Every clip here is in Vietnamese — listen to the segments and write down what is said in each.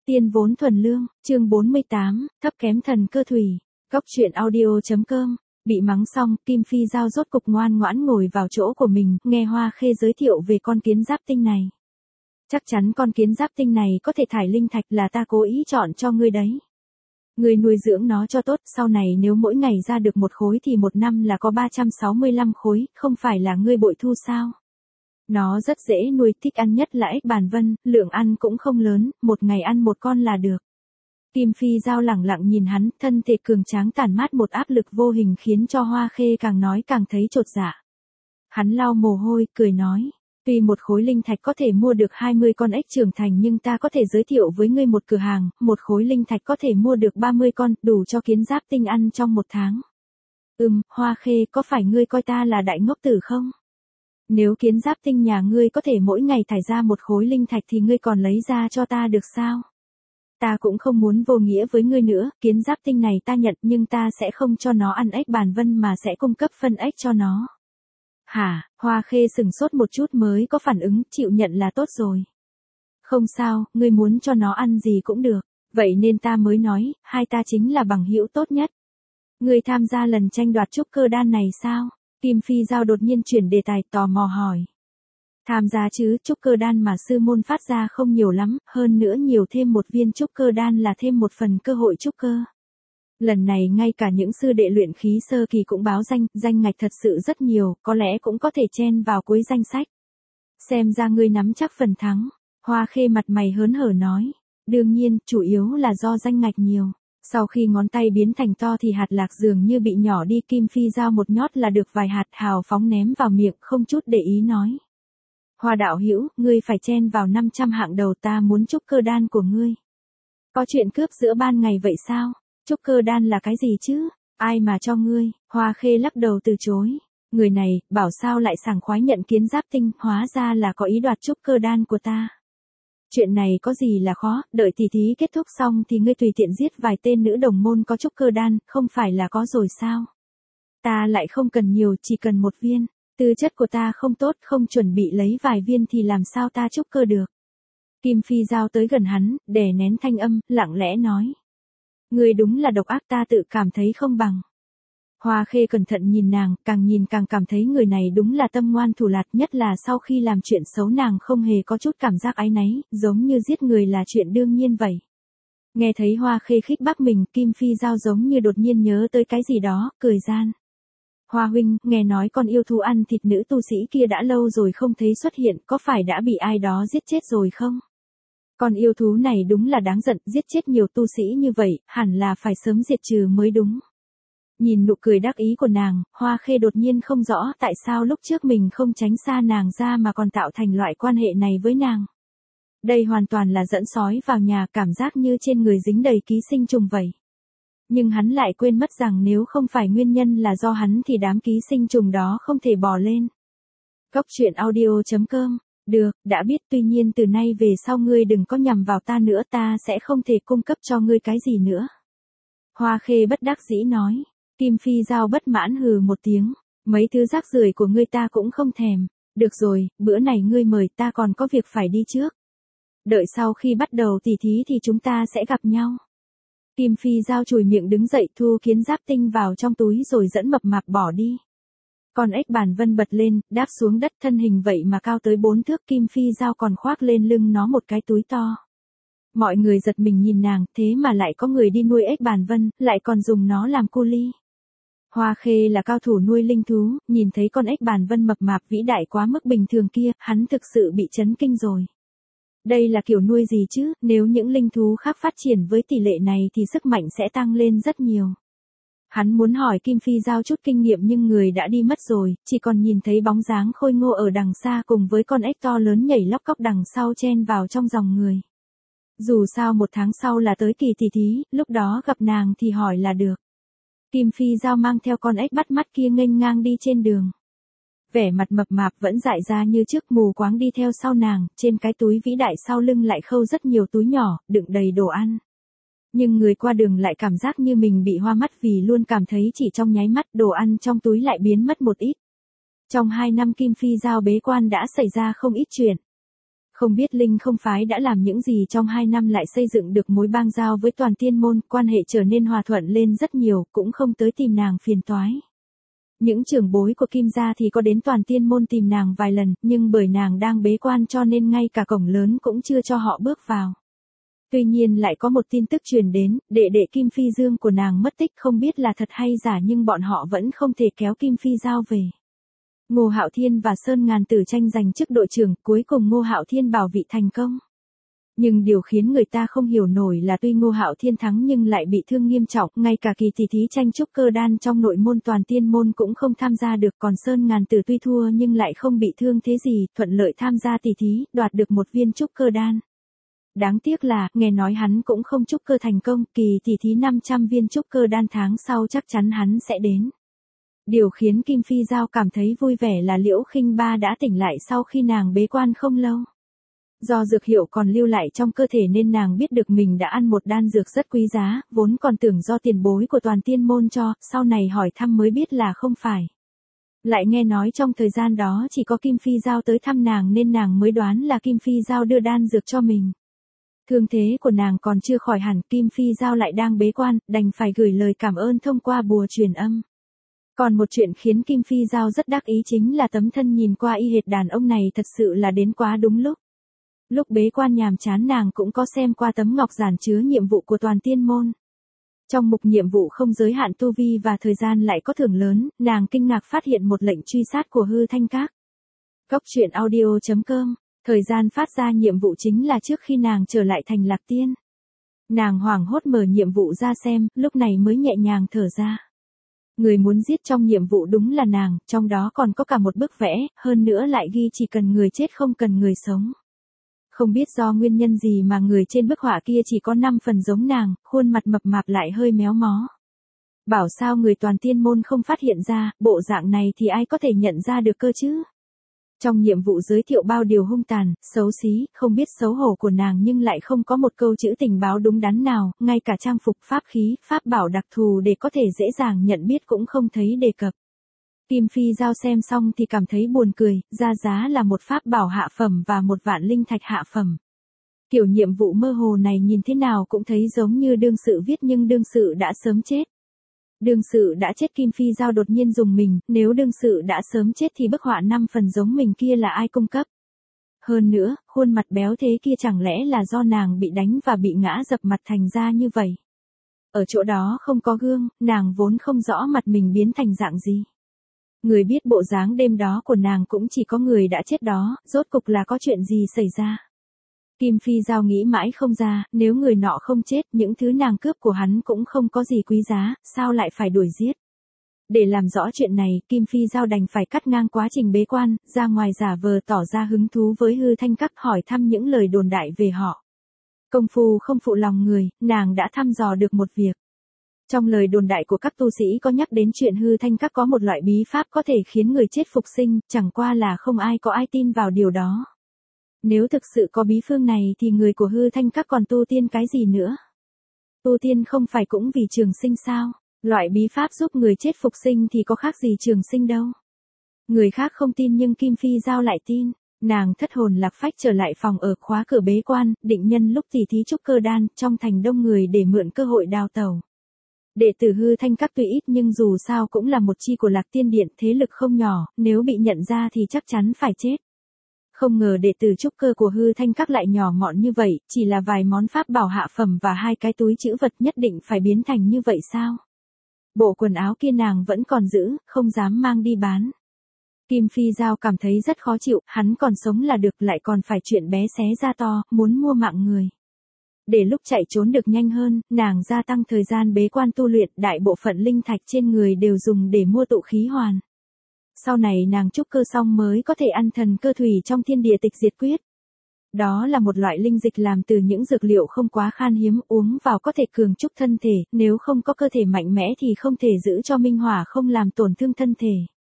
Tiên vốn thuần lương, chương 48, thấp kém thần cơ thủy. Góc truyện audio.com. Bị mắng xong, Kim Phi Giao rốt cục ngoan ngoãn ngồi vào chỗ của mình, nghe Hoa Khê giới thiệu về con kiến giáp tinh này. Chắc chắn con kiến giáp tinh này có thể thải linh thạch, là ta cố ý chọn cho ngươi đấy. Ngươi nuôi dưỡng nó cho tốt, sau này nếu mỗi ngày ra được một khối thì một năm là có 365 khối, không phải là ngươi bội thu sao? Nó rất dễ nuôi, thích ăn nhất là ếch bàn vân, lượng ăn cũng không lớn, một ngày ăn một con là được. Kim Phi Giao lẳng lặng nhìn hắn, thân thể cường tráng tản mát một áp lực vô hình khiến cho Hoa Khê càng nói càng thấy chột dạ. Hắn lau mồ hôi, cười nói, tuy một khối linh thạch có thể mua được 20 con ếch trưởng thành, nhưng ta có thể giới thiệu với ngươi một cửa hàng, một khối linh thạch có thể mua được 30 con, đủ cho kiến giáp tinh ăn trong một tháng. Hoa Khê, có phải ngươi coi ta là đại ngốc tử không? Nếu kiến giáp tinh nhà ngươi có thể mỗi ngày thải ra một khối linh thạch thì ngươi còn lấy ra cho ta được sao? Ta cũng không muốn vô nghĩa với ngươi nữa, kiến giáp tinh này ta nhận, nhưng ta sẽ không cho nó ăn ếch bàn vân mà sẽ cung cấp phân ếch cho nó. Hả? Hoa Khê sừng sốt một chút mới có phản ứng, chịu nhận là tốt rồi. Không sao, ngươi muốn cho nó ăn gì cũng được, vậy nên ta mới nói, hai ta chính là bằng hữu tốt nhất. Ngươi tham gia lần tranh đoạt trúc cơ đan này sao? Kim Phi Giao đột nhiên chuyển đề tài, tò mò hỏi. Tham gia chứ, trúc cơ đan mà sư môn phát ra không nhiều lắm, hơn nữa nhiều thêm một viên trúc cơ đan là thêm một phần cơ hội trúc cơ. Lần này ngay cả những sư đệ luyện khí sơ kỳ cũng báo danh ngạch thật sự rất nhiều, có lẽ cũng có thể chen vào cuối danh sách. Xem ra ngươi nắm chắc phần thắng. Hoa Khê mặt mày hớn hở nói. Đương nhiên, chủ yếu là do danh ngạch nhiều. Sau khi ngón tay biến thành to thì hạt lạc dường như bị nhỏ đi, Kim Phi Giao một nhót là được vài hạt, hào phóng ném vào miệng, không chút để ý nói. Hoa đạo hữu, ngươi phải chen vào 500 hạng đầu, ta muốn trúc cơ đan của ngươi. Có chuyện cướp giữa ban ngày vậy sao? Trúc cơ đan là cái gì chứ? Ai mà cho ngươi? Hoa Khê lắc đầu từ chối. Người này, bảo sao lại sảng khoái nhận kiến giáp tinh, hóa ra là có ý đoạt trúc cơ đan của ta. Chuyện này có gì là khó, đợi tỷ thí kết thúc xong thì ngươi tùy tiện giết vài tên nữ đồng môn có trúc cơ đan, không phải là có rồi sao? Ta lại không cần nhiều, chỉ cần một viên. Tư chất của ta không tốt, không chuẩn bị lấy vài viên thì làm sao ta trúc cơ được. Kim Phi Giao tới gần hắn, đè nén thanh âm, lặng lẽ nói. Ngươi đúng là độc ác, ta tự cảm thấy không bằng. Hoa Khê cẩn thận nhìn nàng, càng nhìn càng cảm thấy người này đúng là tâm ngoan thủ lạt, nhất là sau khi làm chuyện xấu nàng không hề có chút cảm giác áy náy, giống như giết người là chuyện đương nhiên vậy. Nghe thấy Hoa Khê khích bác mình, Kim Phi Giao giống như đột nhiên nhớ tới cái gì đó, cười gian. Hoa huynh, nghe nói con yêu thú ăn thịt nữ tu sĩ kia đã lâu rồi không thấy xuất hiện, có phải đã bị ai đó giết chết rồi không? Con yêu thú này đúng là đáng giận, giết chết nhiều tu sĩ như vậy, hẳn là phải sớm diệt trừ mới đúng. Nhìn nụ cười đắc ý của nàng, Hoa Khê đột nhiên không rõ tại sao lúc trước mình không tránh xa nàng ra mà còn tạo thành loại quan hệ này với nàng. Đây hoàn toàn là dẫn sói vào nhà, cảm giác như trên người dính đầy ký sinh trùng vậy. Nhưng hắn lại quên mất rằng nếu không phải nguyên nhân là do hắn thì đám ký sinh trùng đó không thể bò lên. Góc truyện audio.com. Được, đã biết, tuy nhiên từ nay về sau ngươi đừng có nhằm vào ta nữa, ta sẽ không thể cung cấp cho ngươi cái gì nữa. Hoa Khê bất đắc dĩ nói. Kim Phi Giao bất mãn hừ một tiếng. Mấy thứ rác rưởi của ngươi ta cũng không thèm. Được rồi, bữa này ngươi mời, ta còn có việc phải đi trước. Đợi sau khi bắt đầu tỉ thí thì chúng ta sẽ gặp nhau. Kim Phi Giao chùi miệng đứng dậy, thu kiến giáp tinh vào trong túi rồi dẫn mập mạp bỏ đi. Con ếch bàn vân bật lên, đáp xuống đất, thân hình vậy mà cao tới 4 thước, Kim Phi Giao còn khoác lên lưng nó một cái túi to. Mọi người giật mình nhìn nàng, thế mà lại có người đi nuôi ếch bàn vân, lại còn dùng nó làm cu li. Hoa Khê là cao thủ nuôi linh thú, nhìn thấy con ếch bàn vân mập mạp vĩ đại quá mức bình thường kia, hắn thực sự bị chấn kinh rồi. Đây là kiểu nuôi gì chứ, nếu những linh thú khác phát triển với tỷ lệ này thì sức mạnh sẽ tăng lên rất nhiều. Hắn muốn hỏi Kim Phi Giao chút kinh nghiệm nhưng người đã đi mất rồi, chỉ còn nhìn thấy bóng dáng khôi ngô ở đằng xa cùng với con ếch to lớn nhảy lóc cóc đằng sau chen vào trong dòng người. Dù sao một tháng sau là tới kỳ tỷ thí, lúc đó gặp nàng thì hỏi là được. Kim Phi Giao mang theo con ếch bắt mắt kia nghênh ngang đi trên đường. Vẻ mặt mập mạp vẫn dại ra như trước, mù quáng đi theo sau nàng, trên cái túi vĩ đại sau lưng lại khâu rất nhiều túi nhỏ, đựng đầy đồ ăn. Nhưng người qua đường lại cảm giác như mình bị hoa mắt vì luôn cảm thấy chỉ trong nháy mắt đồ ăn trong túi lại biến mất một ít. Trong 2 năm Kim Phi Giao bế quan đã xảy ra không ít chuyện. Không biết Linh không phái đã làm những gì trong 2 năm lại xây dựng được mối bang giao với toàn tiên môn, quan hệ trở nên hòa thuận lên rất nhiều, cũng không tới tìm nàng phiền toái. Những trưởng bối của Kim gia thì có đến toàn tiên môn tìm nàng vài lần, nhưng bởi nàng đang bế quan cho nên ngay cả cổng lớn cũng chưa cho họ bước vào. Tuy nhiên lại có một tin tức truyền đến, đệ đệ Kim Phi Dương của nàng mất tích, không biết là thật hay giả nhưng bọn họ vẫn không thể kéo Kim Phi Giao về. Ngô Hạo Thiên và Sơn Ngàn Tử tranh giành chức đội trưởng, cuối cùng Ngô Hạo Thiên bảo vị thành công. Nhưng điều khiến người ta không hiểu nổi là tuy Ngô Hạo Thiên thắng nhưng lại bị thương nghiêm trọng, ngay cả kỳ tỷ thí tranh trúc cơ đan trong nội môn toàn tiên môn cũng không tham gia được, còn Sơn Ngàn Tử tuy thua nhưng lại không bị thương thế gì, thuận lợi tham gia tỷ thí, đoạt được một viên trúc cơ đan. Đáng tiếc là, nghe nói hắn cũng không trúc cơ thành công, kỳ tỷ thí 500 viên trúc cơ đan tháng sau chắc chắn hắn sẽ đến. Điều khiến Kim Phi Giao cảm thấy vui vẻ là Liễu Khinh Ba đã tỉnh lại sau khi nàng bế quan không lâu. Do dược hiệu còn lưu lại trong cơ thể nên nàng biết được mình đã ăn một đan dược rất quý giá, vốn còn tưởng do tiền bối của toàn tiên môn cho, sau này hỏi thăm mới biết là không phải. Lại nghe nói trong thời gian đó chỉ có Kim Phi Giao tới thăm nàng nên nàng mới đoán là Kim Phi Giao đưa đan dược cho mình. Thương thế của nàng còn chưa khỏi hẳn, Kim Phi Giao lại đang bế quan, đành phải gửi lời cảm ơn thông qua bùa truyền âm. Còn một chuyện khiến Kim Phi Giao rất đắc ý chính là tấm thân nhìn qua y hệt đàn ông này thật sự là đến quá đúng lúc. Lúc bế quan nhàm chán nàng cũng có xem qua tấm ngọc giản chứa nhiệm vụ của toàn tiên môn. Trong mục nhiệm vụ không giới hạn tu vi và thời gian lại có thưởng lớn, nàng kinh ngạc phát hiện một lệnh truy sát của Hư Thanh Các. Cốc truyện audio.com, thời gian phát ra nhiệm vụ chính là trước khi nàng trở lại thành Lạc Tiên. Nàng hoảng hốt mở nhiệm vụ ra xem, lúc này mới nhẹ nhàng thở ra. Người muốn giết trong nhiệm vụ đúng là nàng, trong đó còn có cả một bức vẽ, hơn nữa lại ghi chỉ cần người chết không cần người sống. Không biết do nguyên nhân gì mà người trên bức họa kia chỉ có 5 phần giống nàng, khuôn mặt mập mạp lại hơi méo mó. Bảo sao người toàn tiên môn không phát hiện ra, bộ dạng này thì ai có thể nhận ra được cơ chứ? Trong nhiệm vụ giới thiệu bao điều hung tàn, xấu xí, không biết xấu hổ của nàng nhưng lại không có một câu chữ tình báo đúng đắn nào, ngay cả trang phục, pháp khí, pháp bảo đặc thù để có thể dễ dàng nhận biết cũng không thấy đề cập. Kim Phi Giao xem xong thì cảm thấy buồn cười, ra giá là một pháp bảo hạ phẩm và một vạn linh thạch hạ phẩm. Kiểu nhiệm vụ mơ hồ này nhìn thế nào cũng thấy giống như đương sự viết nhưng đương sự đã sớm chết. Đương sự đã chết, Kim Phi Giao đột nhiên dùng mình, nếu đương sự đã sớm chết thì bức họa 5 phần giống mình kia là ai cung cấp? Hơn nữa, khuôn mặt béo thế kia chẳng lẽ là do nàng bị đánh và bị ngã dập mặt thành ra như vậy? Ở chỗ đó không có gương, nàng vốn không rõ mặt mình biến thành dạng gì. Người biết bộ dáng đêm đó của nàng cũng chỉ có người đã chết đó, rốt cục là có chuyện gì xảy ra. Kim Phi Giao nghĩ mãi không ra, nếu người nọ không chết, những thứ nàng cướp của hắn cũng không có gì quý giá, sao lại phải đuổi giết. Để làm rõ chuyện này, Kim Phi Giao đành phải cắt ngang quá trình bế quan, ra ngoài giả vờ tỏ ra hứng thú với Hư Thanh Các hỏi thăm những lời đồn đại về họ. Công phu không phụ lòng người, nàng đã thăm dò được một việc. Trong lời đồn đại của các tu sĩ có nhắc đến chuyện Hư Thanh Các có một loại bí pháp có thể khiến người chết phục sinh, chẳng qua là không có ai tin vào điều đó. Nếu thực sự có bí phương này thì người của Hư Thanh Các còn tu tiên cái gì nữa? Tu tiên không phải cũng vì trường sinh sao? Loại bí pháp giúp người chết phục sinh thì có khác gì trường sinh đâu. Người khác không tin nhưng Kim Phi Giao lại tin. Nàng thất hồn lạc phách trở lại phòng ở, khóa cửa bế quan, định nhân lúc tỷ thí trúc cơ đan, trong thành đông người để mượn cơ hội đào tẩu. Đệ tử Hư Thanh Các tuy ít nhưng dù sao cũng là một chi của Lạc Tiên Điện, thế lực không nhỏ, nếu bị nhận ra thì chắc chắn phải chết. Không ngờ đệ tử trúc cơ của Hư Thanh Các lại nhỏ mọn như vậy, chỉ là vài món pháp bảo hạ phẩm và 2 cái túi trữ vật nhất định phải biến thành như vậy sao? Bộ quần áo kia nàng vẫn còn giữ, không dám mang đi bán. Kim Phi Giao cảm thấy rất khó chịu, hắn còn sống là được lại còn phải chuyện bé xé ra to, muốn mua mạng người. Để lúc chạy trốn được nhanh hơn, nàng gia tăng thời gian bế quan tu luyện, đại bộ phận linh thạch trên người đều dùng để mua tụ khí hoàn. Sau này nàng trúc cơ xong mới có thể ăn thần cơ thủy trong thiên địa tịch diệt quyết. Đó là một loại linh dịch làm từ những dược liệu không quá khan hiếm, uống vào có thể cường trúc thân thể, nếu không có cơ thể mạnh mẽ thì không thể giữ cho minh hỏa không làm tổn thương thân thể.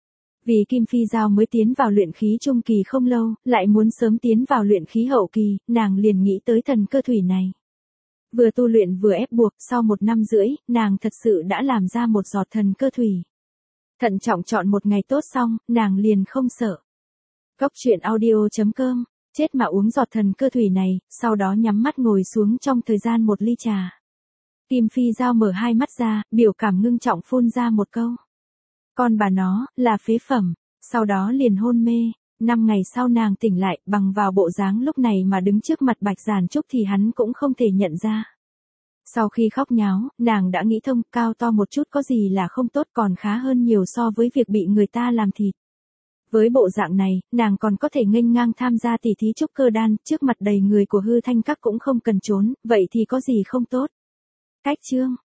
Vì Kim Phi Giao mới tiến vào luyện khí trung kỳ không lâu, lại muốn sớm tiến vào luyện khí hậu kỳ, nàng liền nghĩ tới thần cơ thủy này. Vừa tu luyện vừa ép buộc, sau 1 năm rưỡi, nàng thật sự đã làm ra một giọt thần cơ thủy. Thận trọng chọn một ngày tốt xong, nàng liền không sợ. Cốc truyện audio.com chết mà uống giọt thần cơ thủy này, sau đó nhắm mắt ngồi xuống trong thời gian một ly trà. Kim Phi Giao mở hai mắt ra, biểu cảm ngưng trọng phun ra một câu. Con bà nó, là phế phẩm, sau đó liền hôn mê. 5 ngày sau nàng tỉnh lại, bằng vào bộ dáng lúc này mà đứng trước mặt Bạch Giản Trúc thì hắn cũng không thể nhận ra. Sau khi khóc nháo, nàng đã nghĩ thông, cao to một chút có gì là không tốt, còn khá hơn nhiều so với việc bị người ta làm thịt. Với bộ dạng này, nàng còn có thể nghênh ngang tham gia tỷ thí trúc cơ đan, trước mặt đầy người của Hư Thanh Các cũng không cần trốn, vậy thì có gì không tốt. Cách chương